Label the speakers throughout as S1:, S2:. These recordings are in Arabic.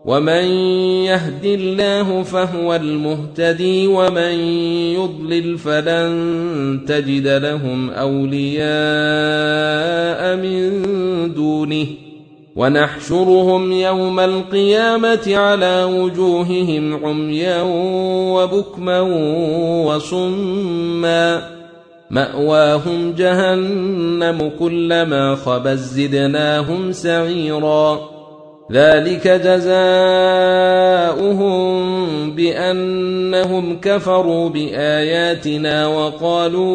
S1: ومن يهد الله فهو المهتدي ومن يضلل فلن تجد لهم أولياء من دونه ونحشرهم يوم القيامة على وجوههم عميا وبكما وصما مأواهم جهنم كلما خبت زدناهم سعيرا ذلك جزاؤهم بأنهم كفروا بآياتنا وقالوا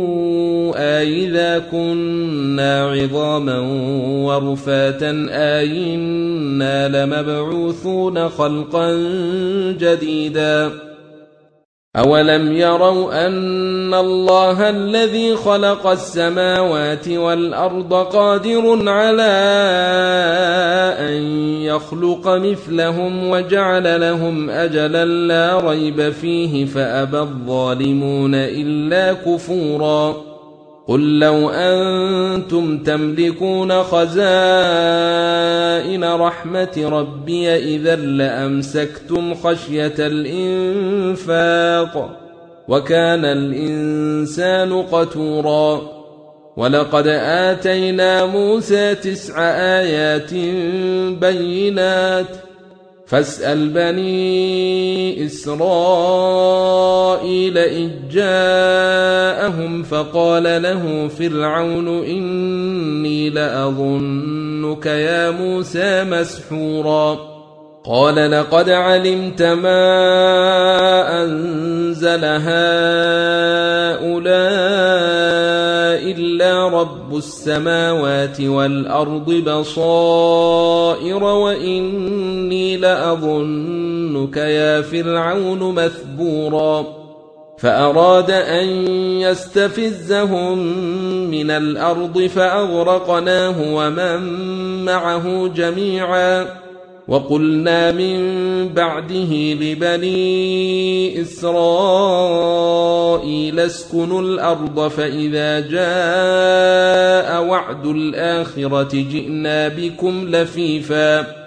S1: أئذا كنا عظاما ورفاتا أئنا لمبعوثون خلقا جديدا أولم يروا أن الله الذي خلق السماوات والأرض قادر على أن يخلق مثلهم وجعل لهم أجلا لا ريب فيه فأبى الظالمون إلا كفورا قل لو أنتم تملكون خزائن رحمة ربي إذا لأمسكتم خشية الإنفاق وكان الإنسان قتورا ولقد آتينا موسى 9 آيات بينات فاسأل بني إسرائيل إذ جاءهم فقال له فرعون إني لأظنك يا موسى مسحورا قال لقد علمت ما أنزل هؤلاء إلا رب السماوات والأرض بصائر وإني لأظنك يا فرعون مثبورا فأراد أن يستفزهم من الأرض فأغرقناه ومن معه جميعا وقلنا من بعده لبني إسرائيل اسكنوا الأرض فإذا جاء وعد الآخرة جئنا بكم لفيفا